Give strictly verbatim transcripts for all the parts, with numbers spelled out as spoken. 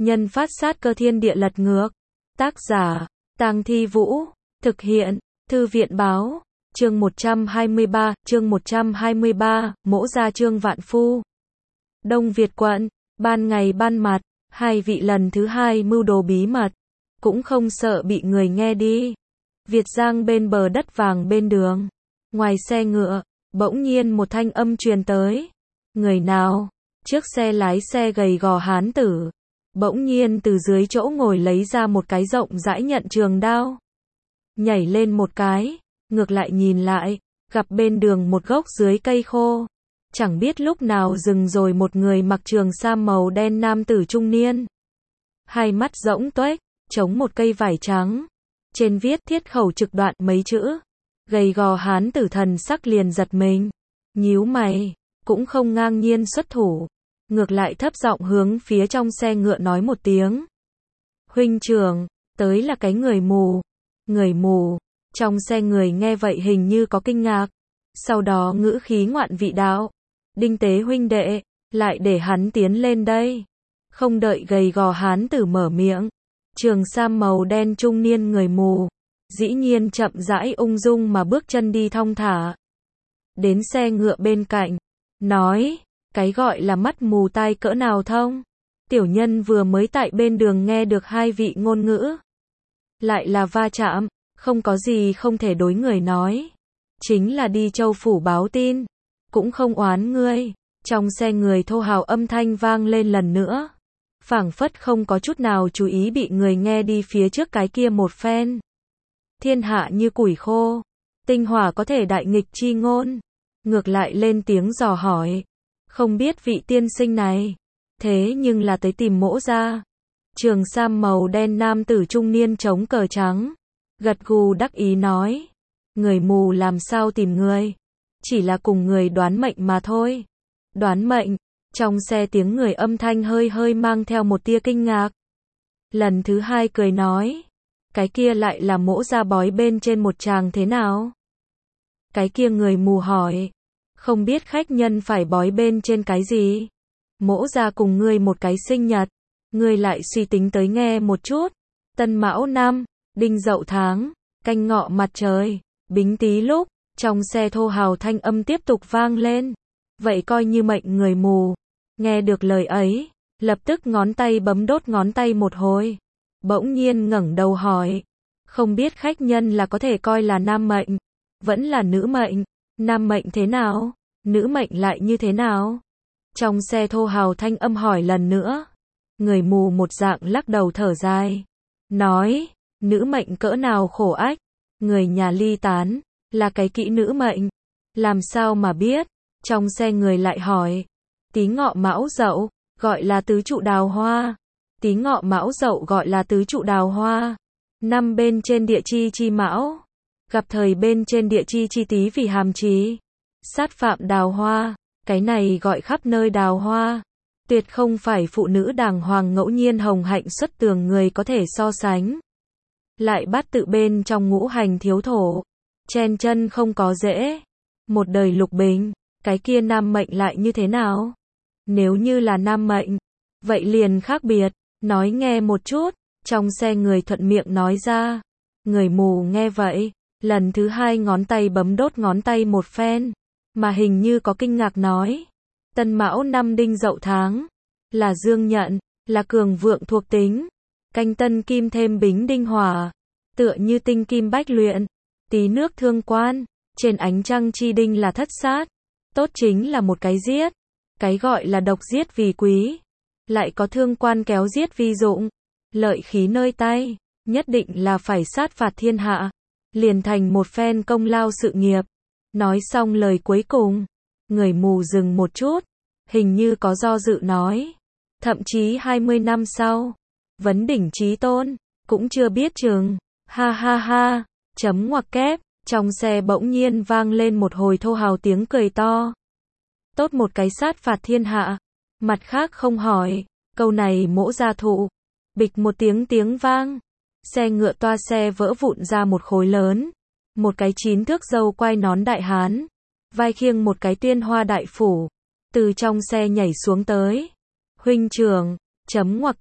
nhân phát sát cơ thiên địa lật ngược. Tác giả, Tang Thi Vũ. Thực hiện, Thư viện Báo. Chương một trăm hai mươi ba, chương một trăm hai mươi ba, Mỗ gia Trương Vạn Phu. Đông Việt quận, ban ngày ban mặt, hai vị lần thứ hai mưu đồ bí mật, cũng không sợ bị người nghe đi. Việt Giang bên bờ đất vàng bên đường, ngoài xe ngựa, bỗng nhiên một thanh âm truyền tới. Người nào? Chiếc xe lái xe gầy gò hán tử, bỗng nhiên từ dưới chỗ ngồi lấy ra một cái rộng rãi nhận trường đao. Nhảy lên một cái, ngược lại nhìn lại, gặp bên đường một gốc dưới cây khô. Chẳng biết lúc nào dừng rồi một người mặc trường sam màu đen nam tử trung niên. Hai mắt rỗng tuếch, chống một cây vải trắng. Trên viết thiết khẩu trực đoạn mấy chữ. Gầy gò hán tử thần sắc liền giật mình. Nhíu mày, cũng không ngang nhiên xuất thủ. Ngược lại thấp giọng hướng phía trong xe ngựa nói một tiếng. Huynh trưởng, tới là cái người mù. Người mù, trong xe người nghe vậy hình như có kinh ngạc. Sau đó ngữ khí ngoạn vị đạo. Đinh Tế huynh đệ, lại để hắn tiến lên đây. Không đợi gầy gò hán tử mở miệng. Trường sam màu đen trung niên người mù, dĩ nhiên chậm rãi ung dung mà bước chân đi thong thả. Đến xe ngựa bên cạnh, nói, cái gọi là mắt mù tai cỡ nào thông. Tiểu nhân vừa mới tại bên đường nghe được hai vị ngôn ngữ. Lại là va chạm, không có gì không thể đối người nói. Chính là đi Châu phủ báo tin, cũng không oán ngươi. Trong xe người thô hào âm thanh vang lên lần nữa. Phảng phất không có chút nào chú ý bị người nghe đi phía trước cái kia một phen. Thiên hạ như củi khô, tinh hỏa có thể đại nghịch chi ngôn. Ngược lại lên tiếng dò hỏi. Không biết vị tiên sinh này, thế nhưng là tới tìm Mỗ gia. Trường sam màu đen nam tử trung niên chống cờ trắng, gật gù đắc ý nói. Người mù làm sao tìm người, chỉ là cùng người đoán mệnh mà thôi. Đoán mệnh, trong xe tiếng người âm thanh hơi hơi mang theo một tia kinh ngạc. Lần thứ hai cười nói. Cái kia lại là Mỗ gia bói bên trên một chàng thế nào? Cái kia người mù hỏi. Không biết khách nhân phải bói bên trên cái gì? Mỗ gia cùng ngươi một cái sinh nhật. Ngươi lại suy tính tới nghe một chút. Tân Mão năm, Đinh Dậu tháng, Canh Ngọ mặt trời, Bính Tý lúc. Trong xe thô hào thanh âm tiếp tục vang lên. Vậy coi như mệnh người mù. Nghe được lời ấy, lập tức ngón tay bấm đốt ngón tay một hồi. Bỗng nhiên ngẩng đầu hỏi. Không biết khách nhân là có thể coi là nam mệnh, vẫn là nữ mệnh. Nam mệnh thế nào? Nữ mệnh lại như thế nào? Trong xe thô hào thanh âm hỏi lần nữa. Người mù một dạng lắc đầu thở dài. Nói, nữ mệnh cỡ nào khổ ách. Người nhà ly tán, là cái kỹ nữ mệnh. Làm sao mà biết? Trong xe người lại hỏi. Tý Ngọ Mão Dậu, gọi là tứ trụ đào hoa. Tý Ngọ Mão Dậu gọi là tứ trụ đào hoa. Năm bên trên địa chi chi mão. Gặp thời bên trên địa chi chi Tý vì hàm trí. Sát phạm đào hoa. Cái này gọi khắp nơi đào hoa. Tuyệt không phải phụ nữ đàng hoàng ngẫu nhiên hồng hạnh xuất tường người có thể so sánh. Lại bát tự bên trong ngũ hành thiếu thổ. Chen chân không có dễ. Một đời lục bình. Cái kia nam mệnh lại như thế nào? Nếu như là nam mệnh, vậy liền khác biệt. Nói nghe một chút. Trong xe người thuận miệng nói ra. Người mù nghe vậy, lần thứ hai ngón tay bấm đốt ngón tay một phen, mà hình như có kinh ngạc nói. Tân Mão năm Đinh Dậu tháng, là dương nhận, là cường vượng thuộc tính. Canh Tân Kim thêm Bính Đinh Hỏa, tựa như tinh kim bách luyện. Tý nước thương quan, trên ánh trăng chi đinh là thất sát. Tốt chính là một cái giết. Cái gọi là độc giết vì quý, lại có thương quan kéo giết vi dụng. Lợi khí nơi tay, nhất định là phải sát phạt thiên hạ, liền thành một phen công lao sự nghiệp. Nói xong lời cuối cùng, người mù dừng một chút, hình như có do dự nói. Thậm chí hai mươi năm sau, vấn đỉnh chí tôn, cũng chưa biết chừng. Ha ha ha, chấm ngoặc kép, trong xe bỗng nhiên vang lên một hồi thô hào tiếng cười to. Tốt một cái sát phạt thiên hạ, mặt khác không hỏi, câu này Mỗ gia thụ. Bịch một tiếng tiếng vang, xe ngựa toa xe vỡ vụn ra một khối lớn. Một cái chín thước râu quai nón đại hán, vai khiêng một cái tiên hoa đại phủ, từ trong xe nhảy xuống tới. Huynh trưởng, chấm ngoặc kép,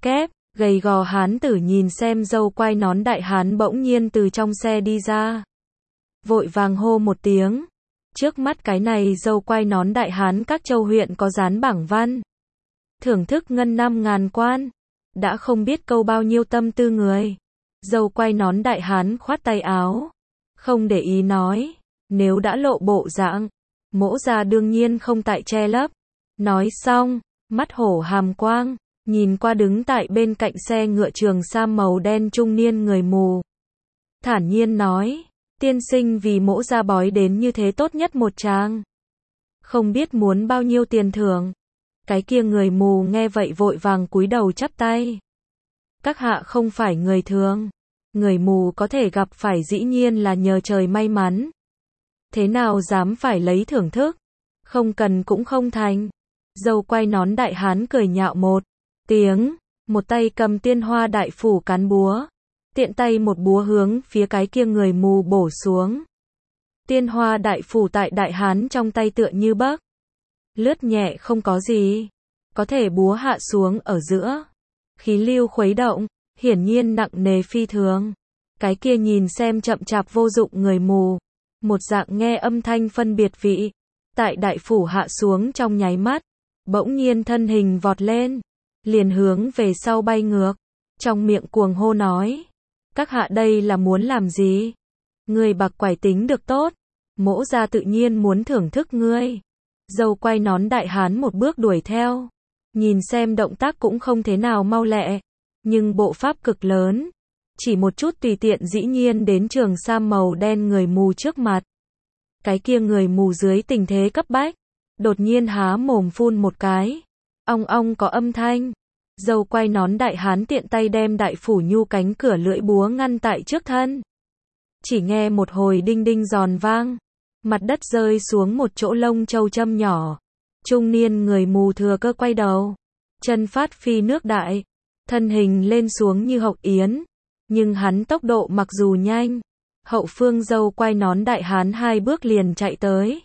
Gầy gò hán tử nhìn xem dâu quai nón đại hán bỗng nhiên từ trong xe đi ra. Vội vàng hô một tiếng. Trước mắt cái này dâu quai nón đại hán các châu huyện có dán bảng văn. Thưởng thức ngân năm ngàn quan. Đã không biết câu bao nhiêu tâm tư người. Dâu quai nón đại hán khoát tay áo. Không để ý nói. Nếu đã lộ bộ dạng. Mỗ gia đương nhiên không tại che lấp. Nói xong. Mắt hổ hàm quang. Nhìn qua đứng tại bên cạnh xe ngựa trường sam màu đen trung niên người mù. Thản nhiên nói. Tiên sinh vì mỗ gia bói đến như thế tốt nhất một tràng. Không biết muốn bao nhiêu tiền thưởng. Cái kia người mù nghe vậy vội vàng cúi đầu chắp tay. Các hạ không phải người thường. Người mù có thể gặp phải dĩ nhiên là nhờ trời may mắn. Thế nào dám phải lấy thưởng thức. Không cần cũng không thành. Dâu quai nón đại hán cười nhạo một tiếng. Một tay cầm tiên hoa đại phủ cán búa. Tiện tay một búa hướng phía cái kia người mù bổ xuống. Tiên hoa đại phủ tại đại hán trong tay tựa như bấc. Lướt nhẹ không có gì. Có thể búa hạ xuống ở giữa. Khí lưu khuấy động. Hiển nhiên nặng nề phi thường. Cái kia nhìn xem chậm chạp vô dụng người mù. Một dạng nghe âm thanh phân biệt vị. Tại đại phủ hạ xuống trong nháy mắt. Bỗng nhiên thân hình vọt lên. Liền hướng về sau bay ngược. Trong miệng cuồng hô nói. Các hạ đây là muốn làm gì? Người bạc quải tính được tốt. Mỗ gia tự nhiên muốn thưởng thức ngươi. Dâu quai nón đại hán một bước đuổi theo. Nhìn xem động tác cũng không thế nào mau lẹ. Nhưng bộ pháp cực lớn. Chỉ một chút tùy tiện dĩ nhiên đến trường sam màu đen người mù trước mặt. Cái kia người mù dưới tình thế cấp bách. Đột nhiên há mồm phun một cái. Ong ong có âm thanh. Dâu quai nón đại hán tiện tay đem đại phủ nhu cánh cửa lưỡi búa ngăn tại trước thân. Chỉ nghe một hồi đinh đinh giòn vang. Mặt đất rơi xuống một chỗ lông châu châm nhỏ. Trung niên người mù thừa cơ quay đầu. Chân phát phi nước đại. Thân hình lên xuống như hậu yến. Nhưng hắn tốc độ mặc dù nhanh. Hậu phương dâu quai nón đại hán hai bước liền chạy tới.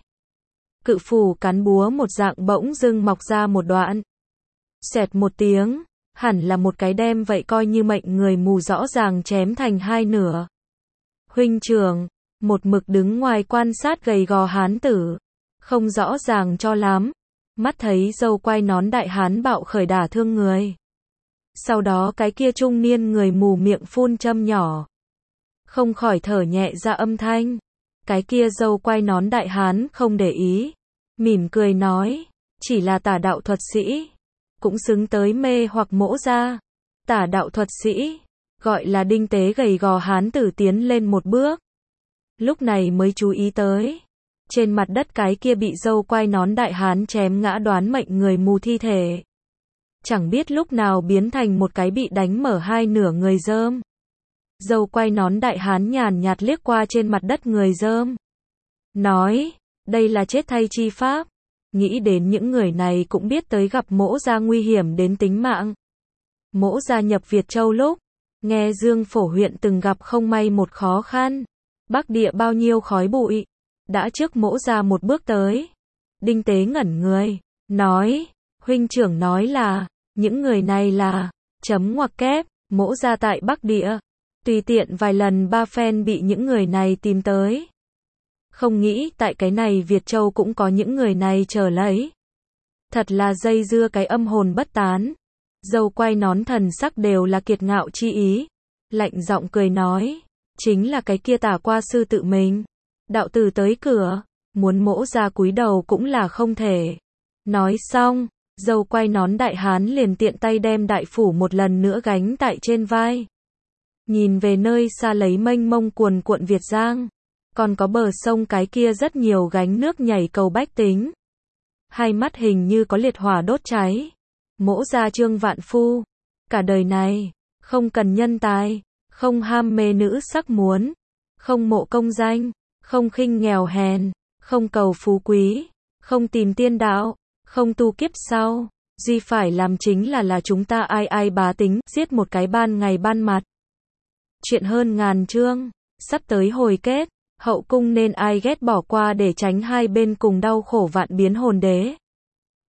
Cự phủ cán búa một dạng bỗng dưng mọc ra một đoạn. Xẹt một tiếng. Hẳn là một cái đem vậy coi như mệnh người mù rõ ràng chém thành hai nửa. Huynh trưởng. Một mực đứng ngoài quan sát gầy gò hán tử. Không rõ ràng cho lắm. Mắt thấy dâu quai nón đại hán bạo khởi đả thương người. Sau đó cái kia trung niên người mù miệng phun châm nhỏ. Không khỏi thở nhẹ ra âm thanh. Cái kia dâu quai nón đại hán không để ý. Mỉm cười nói. Chỉ là tả đạo thuật sĩ. Cũng xứng tới mê hoặc mỗ gia. Tả đạo thuật sĩ. Gọi là đinh tế gầy gò hán tử tiến lên một bước. Lúc này mới chú ý tới. Trên mặt đất cái kia bị dâu quai nón đại hán chém ngã đoán mệnh người mù thi thể. Chẳng biết lúc nào biến thành một cái bị đánh mở hai nửa người dơm. Dâu quai nón đại hán nhàn nhạt liếc qua trên mặt đất người dơm. Nói, đây là chết thay chi pháp. Nghĩ đến những người này cũng biết tới gặp mỗ gia nguy hiểm đến tính mạng. Mỗ gia nhập Việt Châu lúc, nghe Dương Phổ huyện từng gặp không may một khó khăn. Bắc địa bao nhiêu khói bụi. Đã trước mỗ gia một bước tới. Đinh tế ngẩn người. Nói, huynh trưởng nói là, những người này là, chấm ngoặc kép, mỗ gia tại Bắc địa. Tùy tiện vài lần ba phen bị những người này tìm tới. Không nghĩ tại cái này Việt Châu cũng có những người này chờ lấy. Thật là dây dưa cái âm hồn bất tán. Dâu quai nón thần sắc đều là kiệt ngạo chi ý. Lạnh giọng cười nói. Chính là cái kia tả qua sư tự mình. Đạo tử tới cửa. Muốn mỗ ra cúi đầu cũng là không thể. Nói xong. Dâu quai nón đại hán liền tiện tay đem đại phủ một lần nữa gánh tại trên vai. Nhìn về nơi xa lấy mênh mông cuồn cuộn Việt Giang. Còn có bờ sông cái kia rất nhiều gánh nước nhảy cầu bách tính. Hai mắt hình như có liệt hỏa đốt cháy. Mỗ gia Trương Vạn Phu. Cả đời này, không cần nhân tài, không ham mê nữ sắc muốn, không mộ công danh, không khinh nghèo hèn, không cầu phú quý, không tìm tiên đạo, không tu kiếp sau. Duy phải làm chính là là chúng ta ai ai bá tính, giết một cái ban ngày ban mặt. Chuyện hơn ngàn chương, sắp tới hồi kết. Hậu cung nên ai ghét bỏ qua để tránh hai bên cùng đau khổ vạn biến hồn đế.